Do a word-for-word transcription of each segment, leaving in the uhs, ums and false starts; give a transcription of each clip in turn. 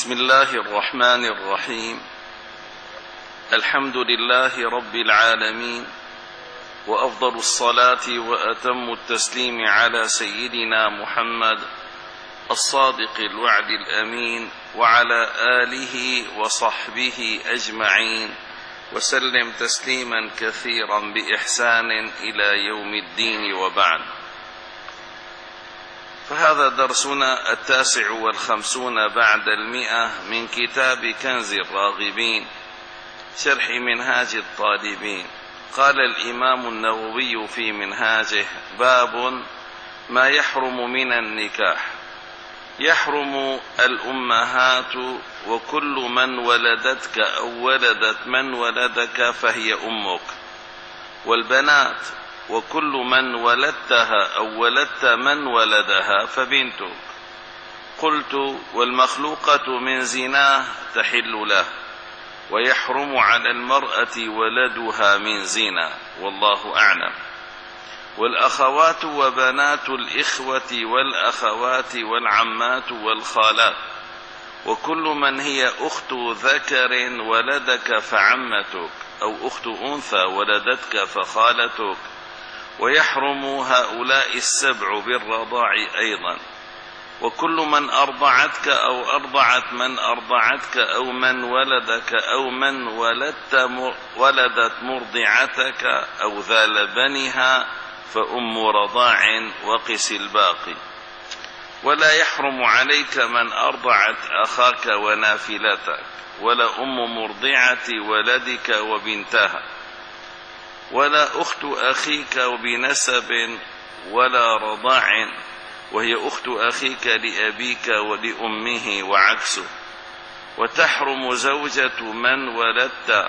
بسم الله الرحمن الرحيم. الحمد لله رب العالمين، وأفضل الصلاة وأتم التسليم على سيدنا محمد الصادق الوعد الأمين، وعلى آله وصحبه أجمعين، وسلم تسليما كثيرا بإحسان إلى يوم الدين، وبعد. فهذا درسنا التاسع والخمسون بعد المئة من كتاب كنز الراغبين شرح منهاج الطالبين. قال الإمام النووي في منهاجه: باب ما يحرم من النكاح. يحرم الأمهات وكل من ولدتك أو ولدت من ولدك فهي أمك، والبنات وكل من ولدتها أو ولدت من ولدها فبنتك. قلت: والمخلوقة من زناه تحل له، ويحرم على المرأة ولدها من زنا، والله أعلم. والأخوات وبنات الإخوة والأخوات والعمات والخالات، وكل من هي أخت ذكر ولدك فعمتك، أو أخت أنثى ولدتك فخالتك. ويحرم هؤلاء السبع بالرضاع أيضا، وكل من أرضعتك أو أرضعت من أرضعتك أو من ولدك أو من ولدت ولدت مرضعتك أو ذا لبنها فأم رضاع، وقس الباقي. ولا يحرم عليك من أرضعت أخاك ونافلتك، ولا أم مرضعة ولدك وبنتها، ولا أخت أخيك بنسب ولا رضاع، وهي أخت أخيك لأبيك ولأمه وعكسه. وتحرم زوجة من ولدت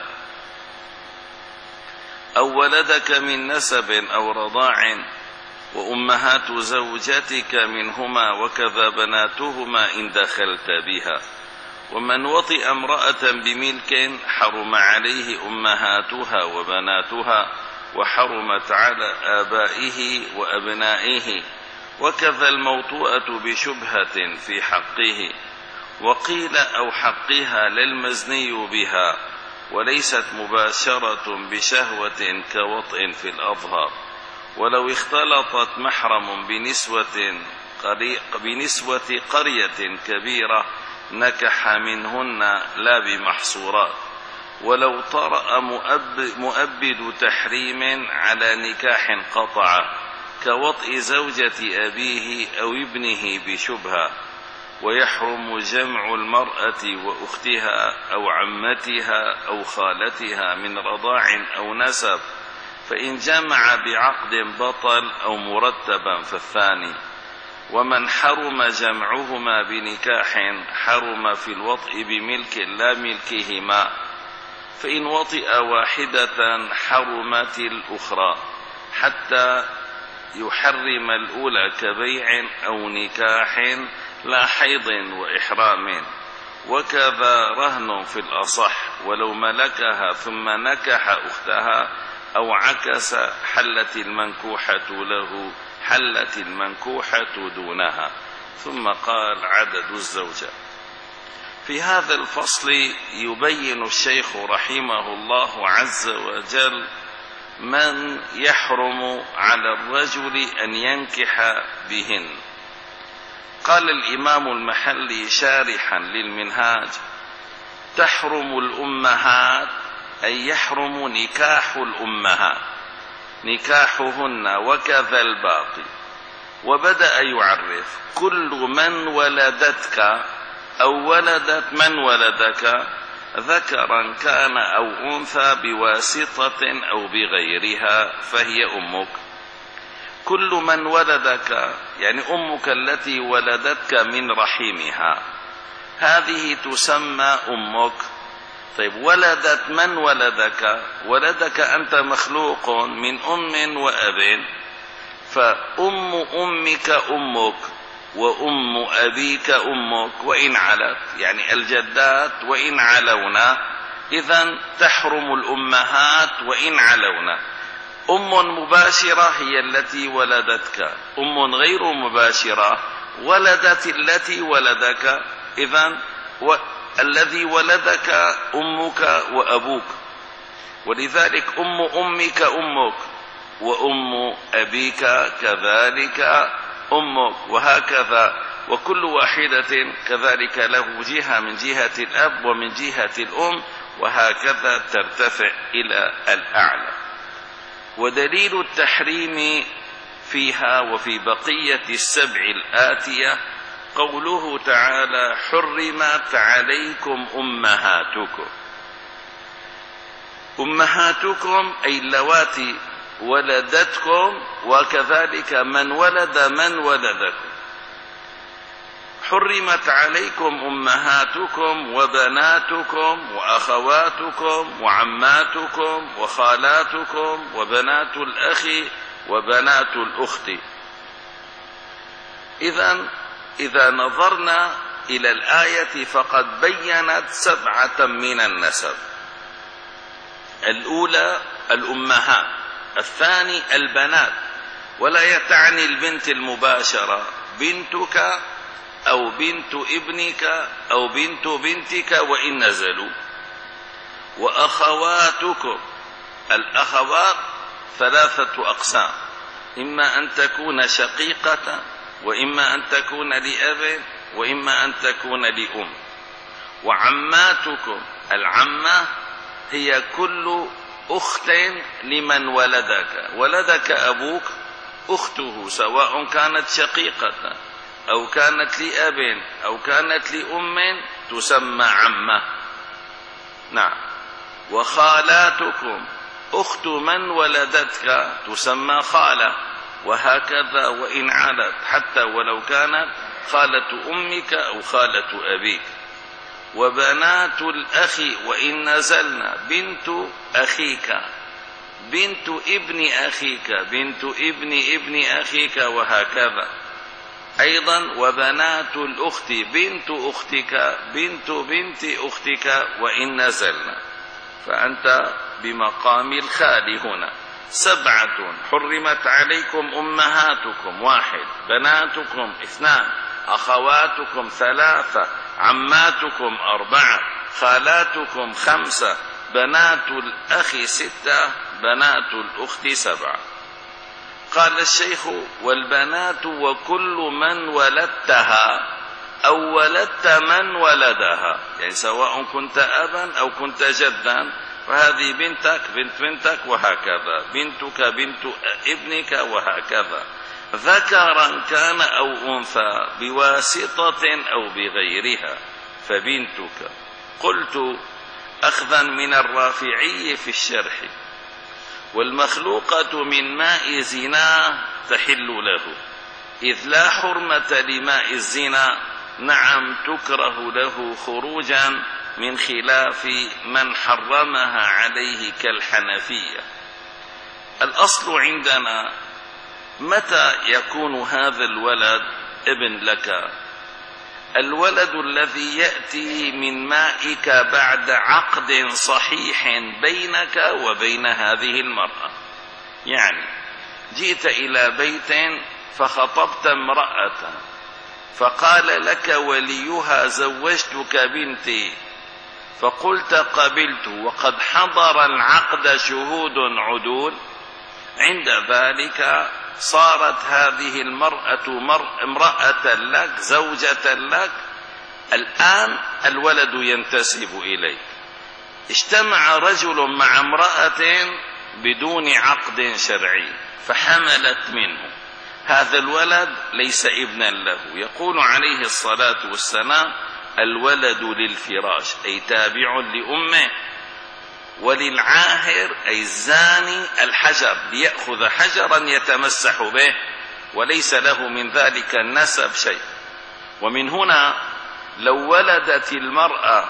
أو ولدك من نسب أو رضاع، وأمهات زوجتك منهما، وكذا بناتهما إن دخلت بها. ومن وطئ امرأة بملك حرم عليه أمهاتها وبناتها، وحرمت على آبائه وأبنائه، وكذا الموطوءة بشبهة في حقه. وقيل أو حقها للمزني بها، وليست مباشرة بشهوة كوطء في الأظهر. ولو اختلطت محرم بنسوة بنسوة قرية كبيرة نكح منهن لا بمحصورات. ولو طرأ مؤبد تحريم على نكاح قطع، كوطئ زوجة أبيه أو ابنه بشبهة. ويحرم جمع المرأة وأختها أو عمتها أو خالتها من رضاع أو نسب، فإن جمع بعقد بطل أو مرتبا فالثاني. ومن حرم جمعهما بنكاح حرم في الوطء بملك لا ملكهما، فإن وطئ واحدة حرمت الأخرى، حتى يحرم الأولى كبيع أو نكاح لا حيض وإحرام. وكذا رهن في الأصح، ولو ملكها ثم نكح أختها أو عكس حلت المنكوحة له حلت المنكوحة دونها. ثم قال: عدد الزوجة. في هذا الفصل يبين الشيخ رحمه الله عز وجل من يحرم على الرجل أن ينكح بهن. قال الإمام المحلي شارحا للمنهاج: تحرم الأمهات، أي يحرم نكاح الأمهات، نكاحهن، وكذا الباقي. وبدأ يعرف: كل من ولدتك أو ولدت من ولدك، ذكرا كان أو أنثى بواسطة أو بغيرها، فهي أمك. كل من ولدك يعني أمك التي ولدتك من رحمها، هذه تسمى أمك. طيب، ولدت من ولدك؟ ولدك أنت مخلوق من أم وأب، فأم أمك أمك، وأم أبيك أمك، وإن علت يعني الجدات وإن علونا، إذن تحرم الأمهات وإن علونا. أم مباشرة هي التي ولدتك، أم غير مباشرة ولدت التي ولدك، إذن الذي ولدك أمك وأبوك، ولذلك أم أمك أمك، وأم أبيك كذلك أمك، وهكذا، وكل واحدة كذلك له جهة من جهة الأب ومن جهة الأم، وهكذا ترتفع إلى الأعلى. ودليل التحريم فيها وفي بقية السبع الآتية قوله تعالى: حرمت عليكم أمهاتكم. أمهاتكم أي اللواتي ولدتكم، وكذلك من ولد من ولدكم. حرمت عليكم أمهاتكم وبناتكم وأخواتكم وعماتكم وخالاتكم وبنات الأخ وبنات الأخت. إذن إذا نظرنا إلى الآية فقد بيّنت سبعة من النسب: الأولى الأمهات، الثاني البنات، ولا يتعني البنت المباشرة، بنتك أو بنت ابنك أو بنت بنتك وإن نزلوا. وأخواتكم، الأخوات ثلاثة أقسام: إما أن تكون شقيقة، وإما أن تكون لأب، وإما أن تكون لأم. وعماتكم، العمة هي كل أخت لمن ولدك، ولدك أبوك أخته، سواء كانت شقيقة أو كانت لأب أو كانت لأم، تسمى عمة. نعم. وخالاتكم، أخت من ولدتك تسمى خالة، وهكذا وإن علت، حتى ولو كانت خالة أمك أو خالة أبيك. وبنات الأخ وإن نزلنا، بنت أخيك، بنت ابن أخيك، بنت ابن ابن أخيك، وهكذا. أيضا وبنات الأخت، بنت أختك، بنت بنت أختك وإن نزلنا، فأنت بمقام الخال هنا. سبعة حرمت عليكم أمهاتكم واحد، بناتكم اثنان، أخواتكم ثلاثة، عماتكم أربعة، خالاتكم خمسة، بنات الأخ ستة، بنات الأخت سبعة. قال الشيخ: والبنات وكل من ولدتها أو ولدت من ولدها، يعني سواء كنت أبا أو كنت جدا، فهذه بنتك بنت بنتك، وهكذا، بنتك بنت ابنك، وهكذا، ذكرا كان أو أنثى، بواسطة أو بغيرها، فبنتك. قلت أخذا من الرافعي في الشرح: والمخلوقة من ماء زنا تحل له، إذ لا حرمة لماء الزنا، نعم تكره له خروجا، من خلاف من حرمها عليه كالحنفية. الأصل عندنا: متى يكون هذا الولد ابن لك؟ الولد الذي يأتي من مائك بعد عقد صحيح بينك وبين هذه المرأة. يعني جئت إلى بيت فخطبت امرأة، فقال لك وليها: زوجتك بنتي، فقلت قبلت، وقد حضر العقد شهود عدول، عند ذلك صارت هذه المرأة امرأة لك، زوجة لك. الآن الولد ينتسب إليك. اجتمع رجل مع امرأة بدون عقد شرعي فحملت منه، هذا الولد ليس ابنا له. يقول عليه الصلاة والسلام: الولد للفراش، أي تابع لأمه، وللعاهر أي الزاني الحجر، ليأخذ حجرا يتمسح به، وليس له من ذلك النسب شيء. ومن هنا لو ولدت المرأة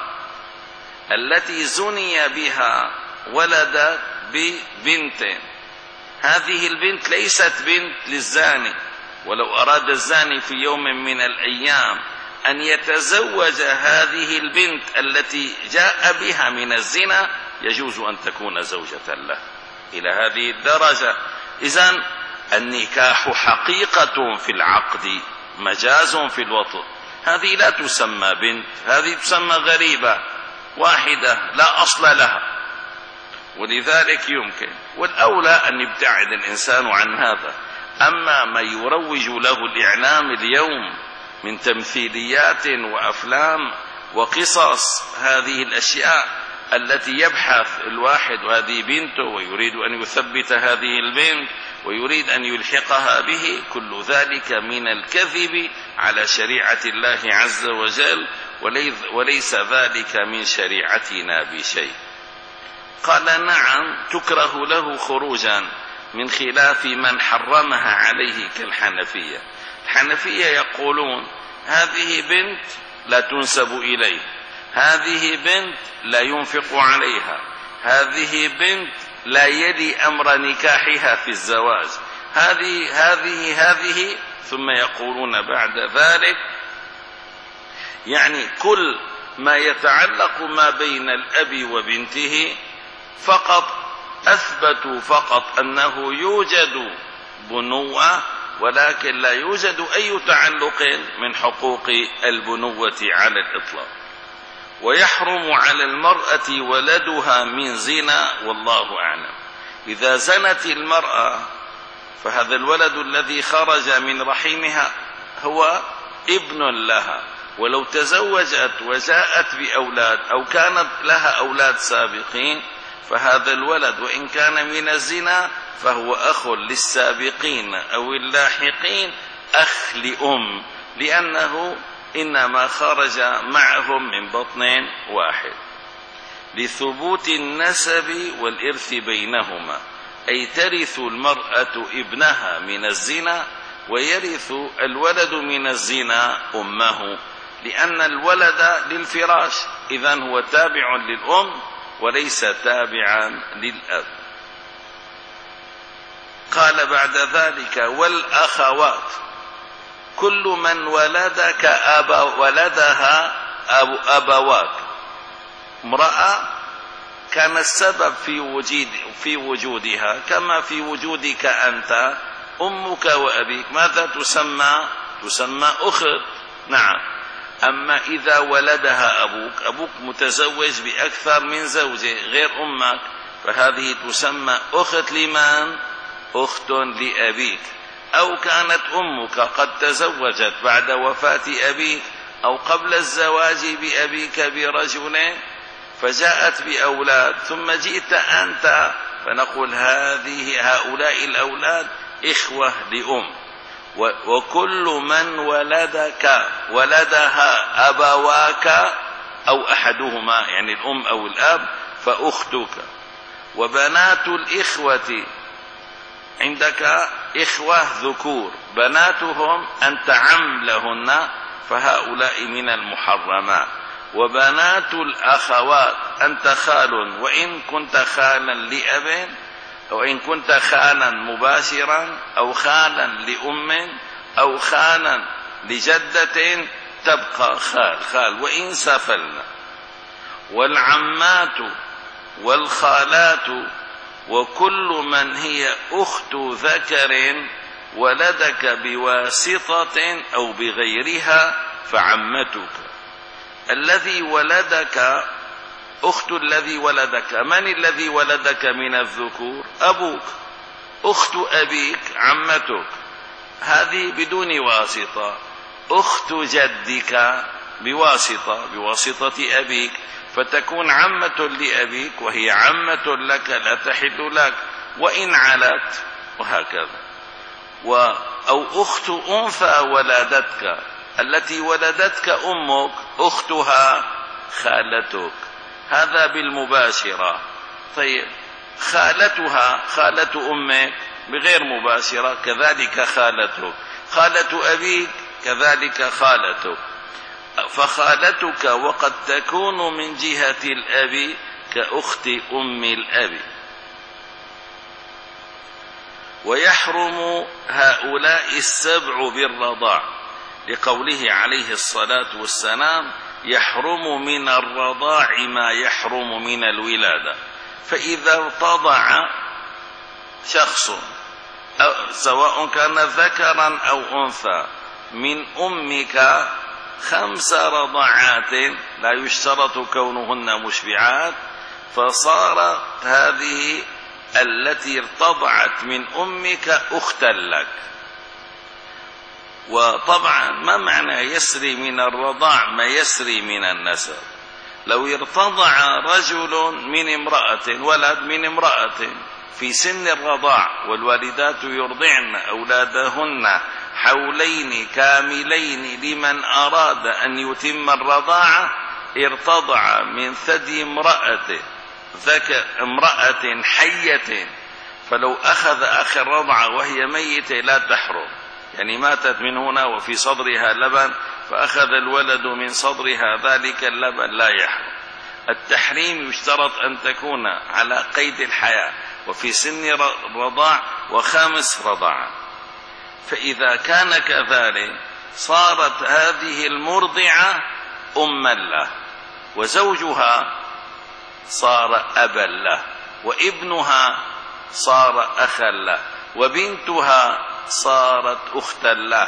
التي زني بها ولدت ببنت، هذه البنت ليست بنت للزاني، ولو أراد الزاني في يوم من الأيام أن يتزوج هذه البنت التي جاء بها من الزنا، يجوز أن تكون زوجة له إلى هذه الدرجة. إذن النكاح حقيقة في العقد، مجاز في الوطء. هذه لا تسمى بنت، هذه تسمى غريبة واحدة لا أصل لها، ولذلك يمكن والأولى أن يبتعد الإنسان عن هذا. أما ما يروج له الإعلام اليوم من تمثيليات وأفلام وقصص، هذه الأشياء التي يبحث الواحد وهذه بنته ويريد أن يثبت هذه البنت ويريد أن يلحقها به، كل ذلك من الكذب على شريعة الله عز وجل، وليس ذلك من شريعتنا بشيء. قال نعم تكره له خروجا من خلاف من حرمها عليه كالحنفية. الحنفية يقولون هذه بنت لا تنسب إليه، هذه بنت لا ينفق عليها، هذه بنت لا يلي أمر نكاحها في الزواج، هذه هذه هذه ثم يقولون بعد ذلك يعني كل ما يتعلق ما بين الأب وبنته فقط أثبتوا فقط أنه يوجد بنوة، ولكن لا يوجد أي تعلق من حقوق البنوة على الإطلاق. ويحرم على المرأة ولدها من زنا والله أعلم. إذا زنت المرأة فهذا الولد الذي خرج من رحمها هو ابن لها، ولو تزوجت وجاءت بأولاد أو كانت لها أولاد سابقين فهذا الولد وإن كان من الزنا فهو أخ للسابقين أو اللاحقين، أخ لأم، لأنه إنما خرج معهم من بطن واحد. لثبوت النسب والإرث بينهما، أي ترث المرأة ابنها من الزنا ويرث الولد من الزنا أمه، لأن الولد للفراش، إذن هو تابع للأم وليس تابعا للأب. قال بعد ذلك والأخوات، كل من ولدك أبا ولدها أبو أبواك، امرأة كان السبب في وجود في وجودها كما في وجودك أنت أمك وأبيك، ماذا تسمى؟ تسمى أخت. نعم. أما إذا ولدها أبوك، أبوك متزوج بأكثر من زوجة غير أمك، فهذه تسمى أخت لمن؟ أخت لأبيك. أو كانت أمك قد تزوجت بعد وفاة أبيك أو قبل الزواج بأبيك برجل فجاءت بأولاد ثم جئت أنت، فنقول هذه هؤلاء الأولاد إخوة لأم. وكل من ولدك ولدها أبواك أو أحدهما يعني الأم أو الأب فأختك. وبنات الإخوة، عندك إخوة ذكور بناتهم أنت عم لهن فهؤلاء من المحرمات. وبنات الأخوات أنت خال وإن كنت خالا لأب، أو إن كنت خالا مباشرا أو خالا لأم أو خالا لجدة تبقى خال خال وإن سفلنا. والعمات والخالات وكل من هي أخت ذكر ولدك بواسطة أو بغيرها فعمتك. الذي ولدك أخت الذي ولدك، من الذي ولدك من الذكور؟ أبوك. أخت أبيك عمتك، هذه بدون واسطة. أخت جدك بواسطة بواسطة أبيك، فتكون عمة لأبيك وهي عمة لك لا تحل لك وإن علت، وهكذا. و أو أخت أنثى ولدتك، التي ولدتك أمك أختها خالتك، هذا بالمباشرة. طيب خالتها خالة أمك بغير مباشرة كذلك خالتك، خالة أبيك كذلك خالتك. فخالتك وقد تكون من جهة الأب كأخت أم الأب. ويحرم هؤلاء السبع بالرضاع، لقوله عليه الصلاة والسلام يحرم من الرضاع ما يحرم من الولادة. فإذا ارتضع شخص سواء كان ذكرا أو أنثى من أمك خمس رضعات لا يشترط كونهن مشبعات، فصارت هذه التي ارتضعت من أمك أختا لك. وطبعا ما معنى يسري من الرضاع؟ ما يسري من النسب. لو ارتضع رجل من امرأة، ولد من امرأة في سن الرضاع، والوالدات يرضعن أولادهن حولين كاملين لمن أراد أن يتم الرضاعة، ارتضع من ثدي امرأة ذك امرأة حية، فلو أخذ آخر رضعة وهي ميتة لا تحرم، يعني ماتت من هنا وفي صدرها لبن فأخذ الولد من صدرها ذلك اللبن لا يحرم. التحريم يشترط أن تكون على قيد الحياة وفي سن الرضاع وخامس رضعة. فإذا كان كذلك صارت هذه المرضعة أما له، وزوجها صار أبا له، وابنها صار أخا له، وبنتها صارت أختا له،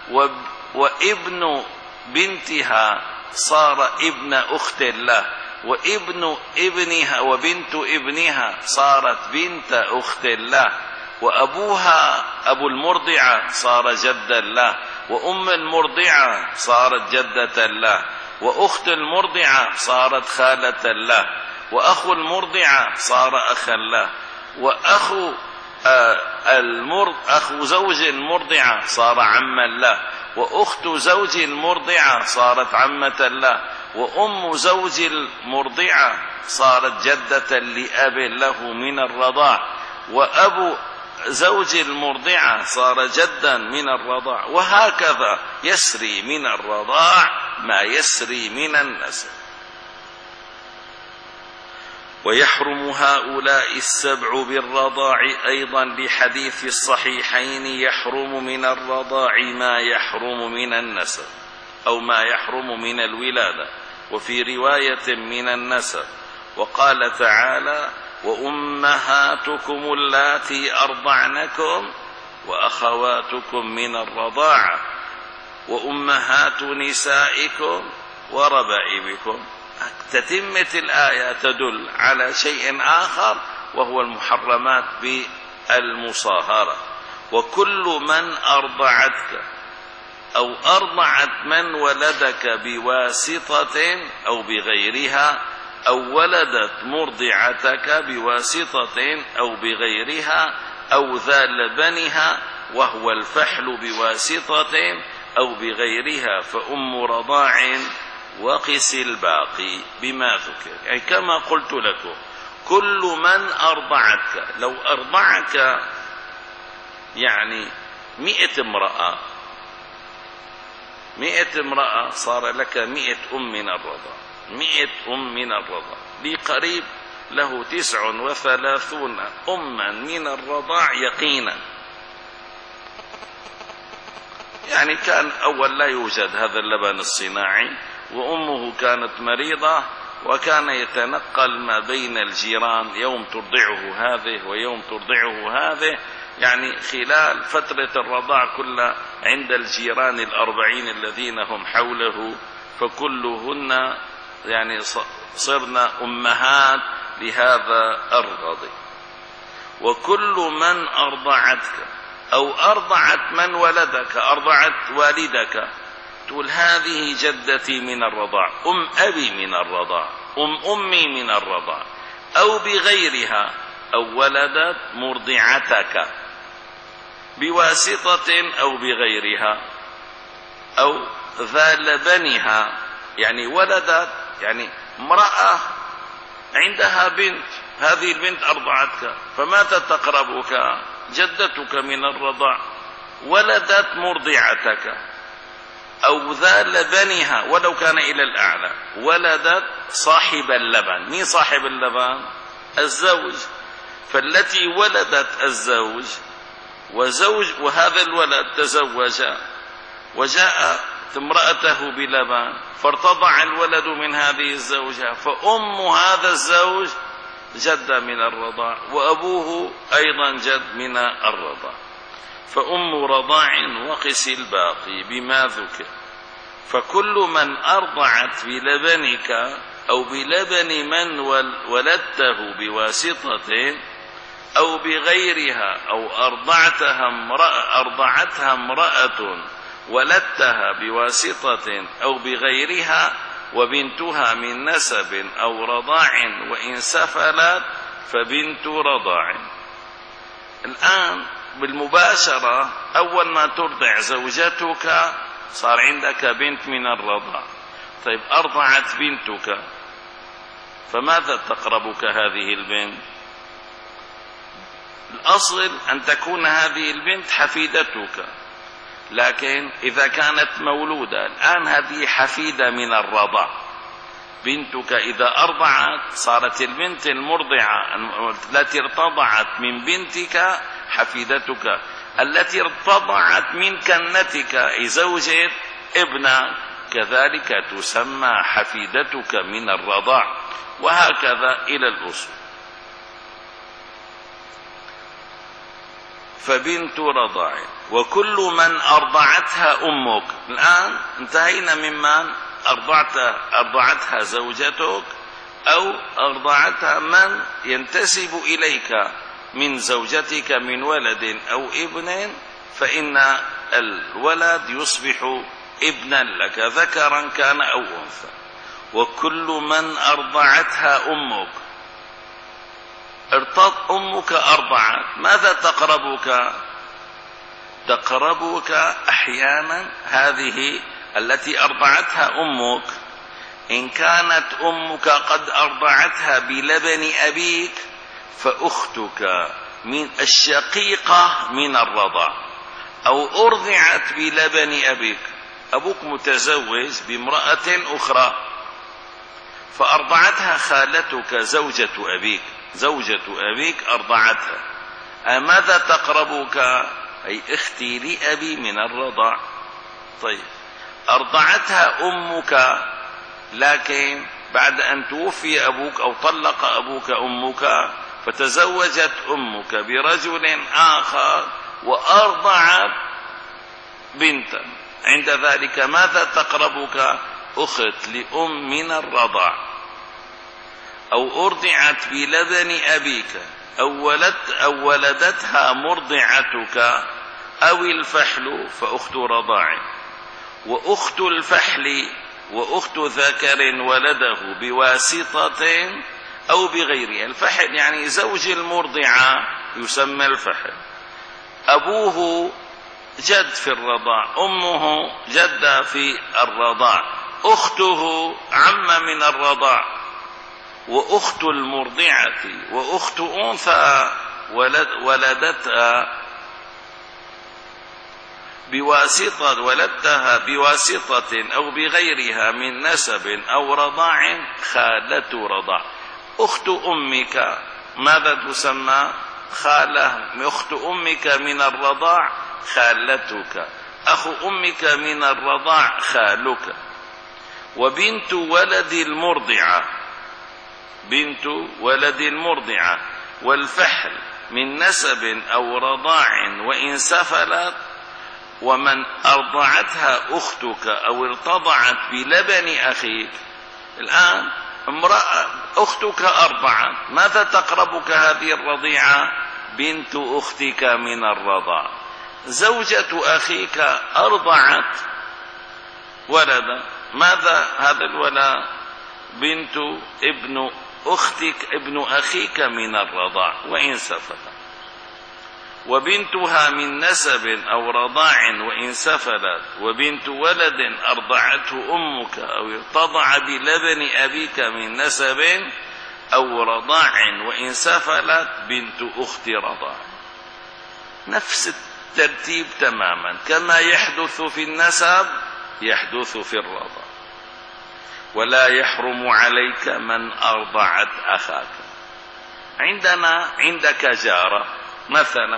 وابن بنتها صار ابن أخت له، وابن ابنها وبنت ابنها صارت بنت أخت له، وأبوها أبو المرضعة صار جدا له، وأم المرضعة صارت جدة له، وأخت المرضعة صارت خالة له، وأخو المرضعة صار أخا له، وأخو المرض أخو زوج المرضعة صار عما له، وأخت زوج المرضعة صارت عمة له، وأم زوج المرضعة صارت جدة لأب له من الرضاع، وأبو زوج المرضعة صار جدا من الرضاع، وهكذا يسري من الرضاع ما يسري من النسب. ويحرم هؤلاء السبع بالرضاع أيضا لحديث الصحيحين: يحرم من الرضاع ما يحرم من النسب، أو ما يحرم من الولادة، وفي رواية من النسب. وقال تعالى: وأمهاتكم اللاتي أرضعنكم وأخواتكم من الرضاعة وأمهات نسائكم وربائبكم. تتمة الآية تدل على شيء آخر وهو المحرمات بالمصاهرة. وكل من أرضعتك أو أرضعت من ولدك بواسطة أو بغيرها، أو ولدت مرضعتك بواسطة أو بغيرها، أو ذا لبنها وهو الفحل بواسطة أو بغيرها، فأم رضاع وقس الباقي بما ذكر. يعني كما قلت لكم، كل من أرضعتك، لو أرضعك يعني مئة امرأة مئة امرأة صار لك مئة أم من الرضاع، مئة أم من الرضاع، بقريب له تسع وثلاثون أما من الرضاع يقينا. يعني كان أول لا يوجد هذا اللبن الصناعي، وأمه كانت مريضة، وكان يتنقل ما بين الجيران، يوم ترضعه هذه ويوم ترضعه هذه، يعني خلال فترة الرضاع كلها عند الجيران الأربعين الذين هم حوله، فكلهن يعني صرنا أمهات لهذا الرضيع. وكل من أرضعتك أو أرضعت من ولدك، أرضعت والدك، تقول هذه جدتي من الرضاع، أم أبي من الرضاع، أم أمي من الرضاع، أو بغيرها، أو ولدت مرضعتك بواسطة أو بغيرها، أو ذا لبنها، يعني ولدت يعني امرأة عندها بنت، هذه البنت أرضعتك فماتت تقربك، جدتك من الرضاع، ولدت مرضعتك، أو ذا لبنها ولو كان إلى الأعلى، ولدت صاحب اللبن. مين صاحب اللبن؟ الزوج. فالتي ولدت الزوج وزوج، وهذا الولد تزوج وجاء امرأته بلبن، فارتضع الولد من هذه الزوجة، فأم هذا الزوج جد من الرضاع، وأبوه أيضا جد من الرضاع، فأم رضاع وقس الباقي بما ذكر. فكل من أرضعت بلبنك أو بلبن من ولدته بواسطة أو بغيرها أو أرضعتها امرأة, أرضعتها امرأة ولدتها بواسطة أو بغيرها وبنتها من نسب أو رضاع وإن سفلت فبنت رضاع. الآن بالمباشرة أول ما ترضع زوجتك صار عندك بنت من الرضاع. طيب أرضعت بنتك، فماذا تقربك هذه البنت؟ الأصل أن تكون هذه البنت حفيدتك، لكن إذا كانت مولودة الآن هذه حفيدة من الرضاع. بنتك إذا أرضعت صارت البنت المرضعة التي ارتضعت من بنتك حفيدتك، التي ارتضعت من كنتك أي زوجة ابنك كذلك تسمى حفيدتك من الرضاع، وهكذا إلى الأصول. فبنت رضاع وكل من أرضعتها أمك. الآن انتهينا ممن أرضعت أرضعتها زوجتك أو أرضعتها من ينتسب إليك من زوجتك من ولد أو ابن، فإن الولد يصبح ابنا لك ذكرا كان أو أنثى. وكل من أرضعتها أمك، ارتض أمك أرضعت، ماذا تقربك؟ تقربك أحيانا هذه التي أرضعتها أمك إن كانت أمك قد أرضعتها بلبن أبيك فأختك من الشقيقة من الرضاع، أو أرضعت بلبن أبيك، أبوك متزوج بامرأة أخرى فأرضعتها خالتك زوجة أبيك، زوجة أبيك أرضعتها، ماذا تقربك؟ أي اختي لأبي من الرضاع. طيب أرضعتها أمك، لكن بعد أن توفي أبوك أو طلق أبوك أمك فتزوجت أمك برجل آخر وأرضعت بنتا، عند ذلك ماذا تقربك؟ أخت لأم من الرضاع. أو أرضعت بلبن أبيك أو, ولد أو ولدتها مرضعتك أو الفحل فأخت رضاع. وأخت الفحل وأخت ذكر ولده بواسطة أو بغيرها. الفحل يعني زوج المرضعة يسمى الفحل، أبوه جد في الرضاع، أمه جدة في الرضاع، أخته عم من الرضاع، وأخت المرضعة وأخت أنثى ولد ولدتها بواسطة ولدتها بواسطة أو بغيرها من نسب أو رضاع خالة رضاع. أخت أمك ماذا تسمى؟ خالة. أخت أمك من الرضاع خالتك، أخو أمك من الرضاع خالك. وبنت ولد المرضعة، بنت ولد المرضعة والفحل من نسب أو رضاع وإن سفلت. ومن أرضعتها أختك أو ارتضعت بلبن أخيك. الآن امرأة أختك أرضعت، ماذا تقربك هذه الرضيعة؟ بنت أختك من الرضاع. زوجة أخيك أرضعت ولدا، ماذا هذا الولد؟ بنت ابن أختك ابن أخيك من الرضاع وإن سفلت. وبنتها من نسب أو رضاع وإن سفلت. وبنت ولد أرضعته أمك أو ارتضع بلبن أبيك من نسب أو رضاع وإن سفلت بنت أخت رضاع. نفس الترتيب تماما، كما يحدث في النسب يحدث في الرضاع. ولا يحرم عليك من أرضعت أخاك. عندنا عندك جارة مثلا،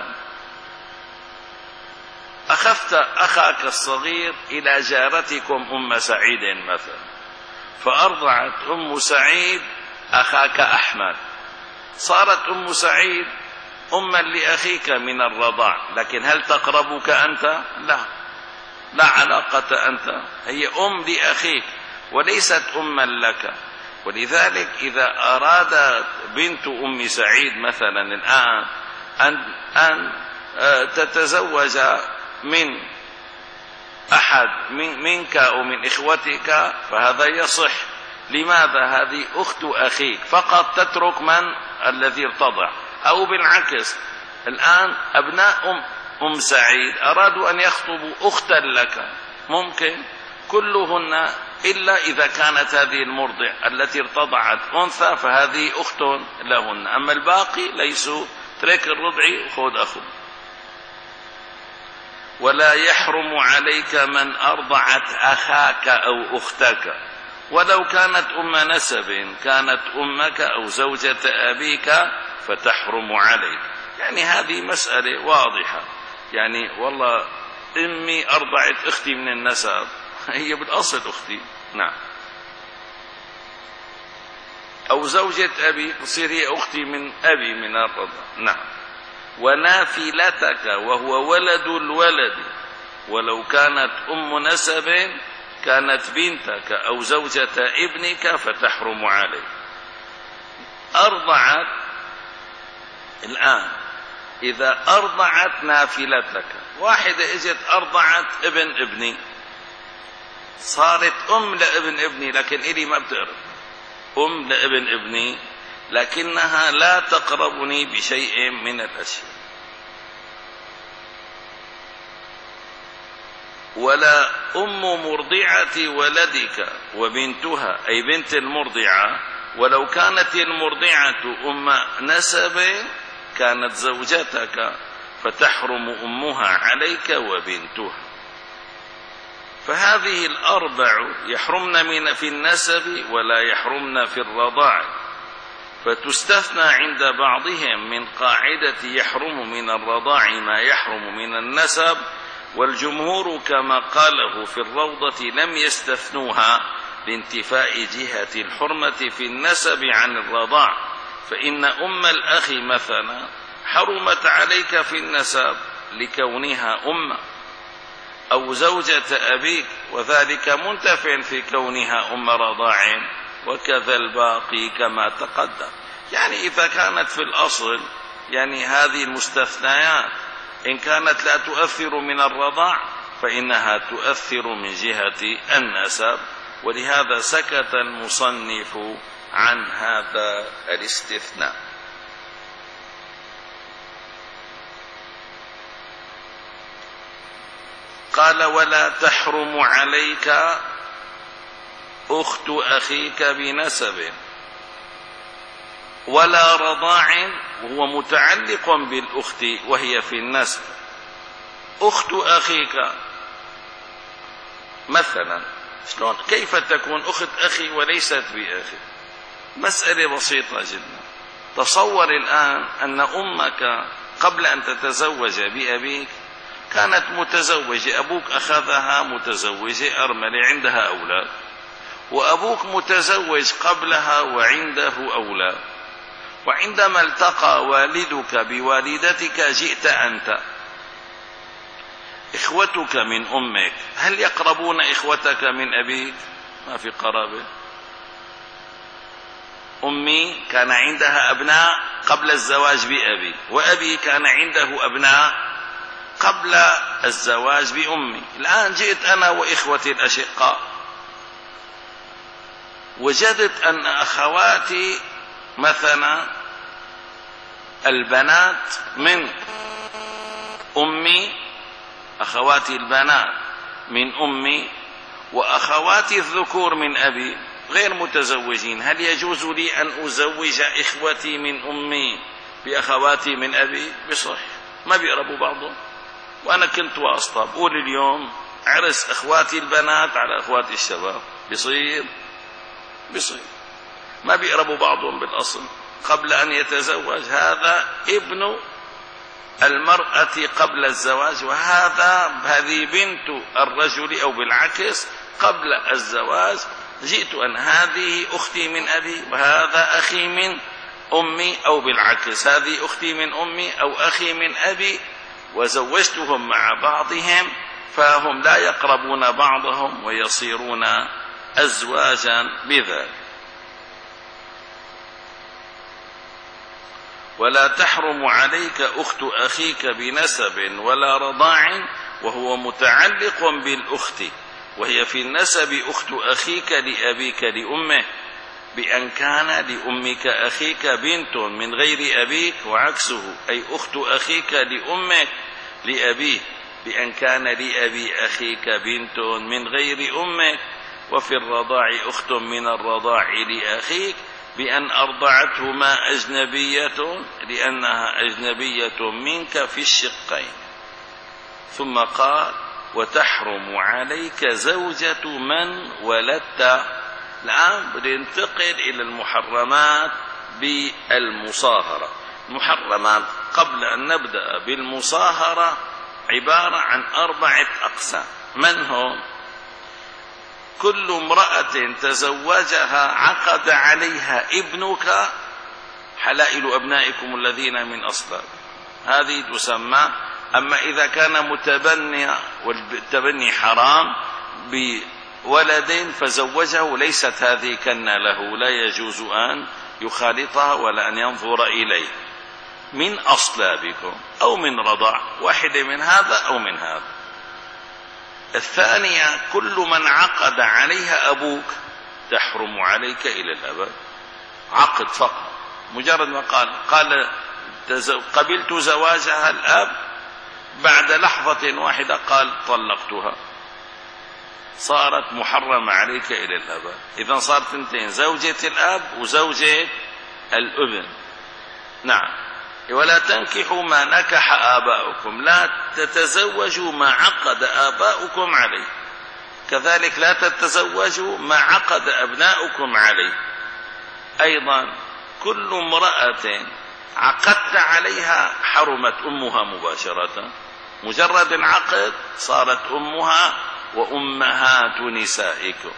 أخذت أخاك الصغير إلى جارتكم أم سعيد مثلا، فأرضعت أم سعيد أخاك أحمد، صارت أم سعيد أما لأخيك من الرضاع، لكن هل تقربك أنت؟ لا. لا علاقة أنت، هي أم لأخيك وليست أما لك. ولذلك إذا أرادت بنت أم سعيد مثلا الآن أن, أن تتزوج من أحد منك أو من إخوتك فهذا يصح. لماذا؟ هذه أخت أخيك، فقط تترك من الذي ارتضع. أو بالعكس، الآن أبناء أم, أم سعيد أرادوا أن يخطبوا أختا لك، ممكن كلهن إلا إذا كانت هذه المرضع التي ارتضعت أنثى فهذه أخت لهن، أما الباقي ليسوا. ترك الرضع وخذ أخو. ولا يحرم عليك من أرضعت أخاك أو أختك ولو كانت أم نسب، كانت أمك أو زوجة أبيك فتحرم عليك. يعني هذه مسألة واضحة، يعني والله أمي أرضعت أختي من النسب، هي بالأصل أختي، نعم. أو زوجة أبي تصير هي أختي من أبي من الرضع، نعم. ونافلتك وهو ولد الولد ولو كانت أم نسب كانت بنتك أو زوجة ابنك فتحرم عليك. أرضعت الآن، إذا أرضعت نافلتك، واحدة إجت أرضعت ابن ابني، صارت أم لابن ابني لكن إلي ما بتقرب، أم لابن ابني لكنها لا تقربني بشيء من الأشياء. ولا أم مرضعة ولدك وبنتها، أي بنت المرضعة، ولو كانت المرضعة أم نسب كانت زوجتك فتحرم أمها عليك وبنتها. فهذه الأربع يحرمن من في النسب ولا يحرمن في الرضاع، فتستثنى عند بعضهم من قاعدة يحرم من الرضاع ما يحرم من النسب، والجمهور كما قاله في الروضة لم يستثنوها لانتفاء جهة الحرمة في النسب عن الرضاع. فإن أم الأخ مثلا حرمت عليك في النسب لكونها أم، أو زوجة أبيك وذلك منتف في كونها أم رضاع، وكذا الباقي كما تقدم. يعني إذا كانت في الأصل يعني هذه المستثنيات إن كانت لا تؤثر من الرضاع فإنها تؤثر من جهة النسب، ولهذا سكت المصنف عن هذا الاستثناء. قال: ولا تحرم عليك أخت أخيك بنسب ولا رضاع، وهو متعلق بالأخت وهي في النسب. أخت أخيك مثلا شلون كيف تكون أخت أخي وليست بأخي؟ مسألة بسيطة جدا. تصور الآن أن أمك قبل أن تتزوج بأبيك كانت متزوجة، أبوك أخذها متزوجة أرملة عندها أولاد، وأبوك متزوج قبلها وعنده أولاد، وعندما التقى والدك بوالدتك جئت أنت. إخوتك من أمك هل يقربون إخوتك من أبيك؟ ما في قرابة. أمي كان عندها أبناء قبل الزواج بأبي، وأبي كان عنده أبناء قبل الزواج بأمي. الآن جئت أنا وإخوتي الأشقاء، وجدت أن أخواتي مثلا البنات من أمي، أخواتي البنات من أمي، وأخواتي الذكور من أبي غير متزوجين. هل يجوز لي أن أزوج إخوتي من أمي بأخواتي من أبي؟ بصح، ما بيقربوا بعضهم. وأنا كنت واسطة بقول اليوم عرس أخواتي البنات على أخواتي الشباب، بصير بصير ما بيقربوا بعضهم بالأصل قبل أن يتزوج. هذا ابن المرأة قبل الزواج، وهذا هذه بنت الرجل، أو بالعكس قبل الزواج. جئت أن هذه أختي من أبي وهذا أخي من أمي، أو بالعكس هذه أختي من أمي أو أخي من أبي، وزوجتهم مع بعضهم فهم لا يقربون بعضهم ويصيرون أزواجا بذلك. ولا تحرم عليك أخت أخيك بنسب ولا رضاع وهو متعلق بالأخت، وهي في النسب أخت أخيك لأبيك لأمه، بأن كان لأمك أخيك بنت من غير أبيك، وعكسه أي أخت أخيك لأمك لأبيه، بأن كان لأبي أخيك بنت من غير أمك. وفي الرضاع أخت من الرضاع لأخيك بأن أرضعتهما أجنبية لأنها أجنبية منك في الشقين. ثم قال وتحرم عليك زوجة من ولدت. الآن بننتقل إلى المحرمات بالمصاهرة. المحرمات قبل أن نبدأ بالمصاهرة عبارة عن أربعة أقسام. من هم؟ كل امرأة تزوجها عقد عليها ابنك حلائل أبنائكم الذين من أصلاب، هذه تسمى. أما إذا كان متبني والتبني حرام بولد فزوجه ليست هذه كنة له، لا يجوز أن يخالطها ولا أن ينظر إليه. من أصلابكم أو من رضاع، واحدة من هذا أو من هذا. الثانية كل من عقد عليها أبوك تحرم عليك إلى الأبد، عقد فقط، مجرد ما قال قال قبلت زواجها الأب، بعد لحظة واحدة قال طلقتها، صارت محرمة عليك إلى الأبد. إذن صارت ثنتين، زوجة الأب وزوجة الابن. نعم. ولا تنكحوا ما نكح آباؤكم، لا تتزوجوا ما عقد آباؤكم عليه، كذلك لا تتزوجوا ما عقد أبناؤكم عليه. أيضا كل امرأة عقدت عليها حرمت أمها مباشرة، مجرد العقد صارت أمها وأمهات نسائكم.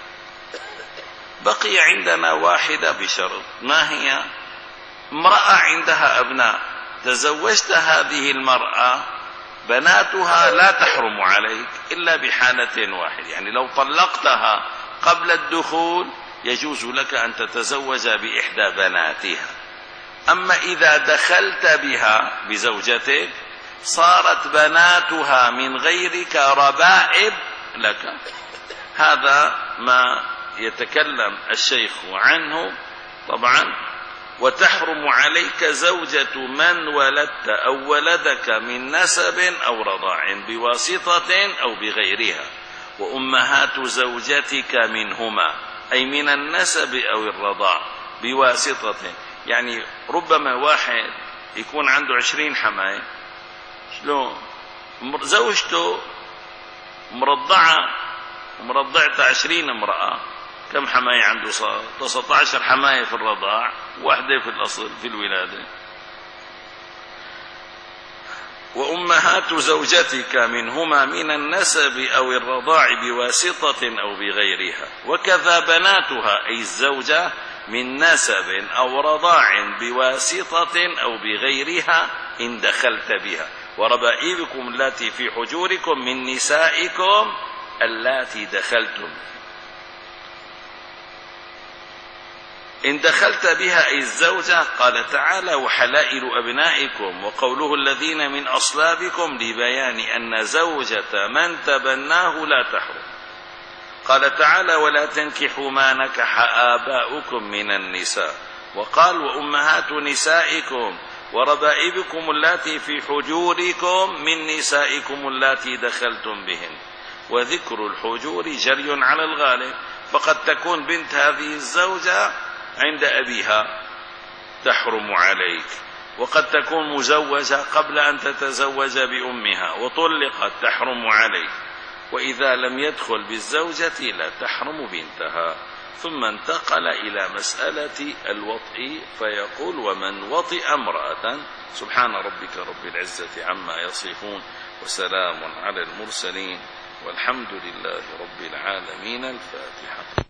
بقي عندنا واحدة بشرط، ما هي؟ امرأة عندها أبناء، تزوجت هذه المرأة، بناتها لا تحرم عليك إلا بحالة واحدة، يعني لو طلقتها قبل الدخول يجوز لك أن تتزوج بإحدى بناتها. أما إذا دخلت بها بزوجتك صارت بناتها من غيرك ربائب لك. هذا ما يتكلم الشيخ عنه طبعا. وتحرم عليك زوجة من ولدت أو ولدك من نسب أو رضاع بواسطة أو بغيرها، وأمهات زوجتك منهما، أي من النسب أو الرضاع بواسطة. يعني ربما واحد يكون عنده عشرين حماية، شلون؟ زوجته مرضعة ومرضعت عشرين امرأة، كم حماية عنده؟ صار تسعة عشر حماية في الرضاع، واحدة في الأصل في الولادة. وأمهات زوجتك منهما من النسب أو الرضاع بواسطة أو بغيرها، وكذا بناتها أي الزوجة من نسب أو رضاع بواسطة أو بغيرها إن دخلت بها، وربائبكم اللاتي في حجوركم من نسائكم اللاتي دخلتم إن دخلت بها أي الزوجة. قال تعالى وحلائل أبنائكم، وقوله الذين من أصلابكم لبيان أن زوجة من تبناه لا تحرم. قال تعالى ولا تنكحوا ما نكح آباؤكم من النساء، وقال وأمهات نسائكم وربائبكم اللاتي في حجوركم من نسائكم اللاتي دخلتم بهن. وذكر الحجور جري على الغالب، فقد تكون بنت هذه الزوجة عند أبيها تحرم عليك، وقد تكون مزوجة قبل أن تتزوج بأمها وطلقت تحرم عليك، وإذا لم يدخل بالزوجة لا تحرم بنتها. ثم انتقل إلى مسألة الوطء فيقول ومن وطئ امرأة. سبحان ربك رب العزة عما يصفون، وسلام على المرسلين، والحمد لله رب العالمين. الفاتحة.